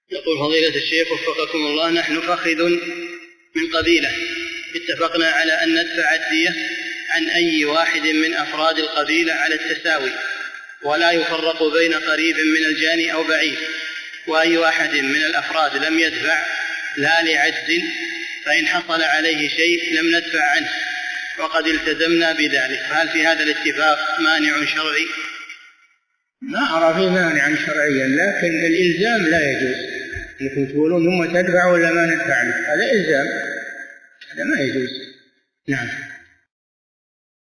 يقول فضيلة الشيخ وفقكم الله، نحن فخذ من قبيلة اتفقنا على أن ندفع الدية عن أي واحد من أفراد القبيلة على التساوي ولا يفرق بين قريب من الجاني أو بعيد، وأي واحد من الأفراد لم يدفع لا لعجز فإن حصل عليه شيء لم ندفع عنه وقد التزمنا بذلك، هل في هذا الاتفاق مانع شرعي؟ ما أرى فيه مانعا شرعيا، لكن الإلزام لا يجوز، أنكم تقولون ثم تدفع ولا ما ندفع له، هذا إلزام، هذا ما يجوز. نعم.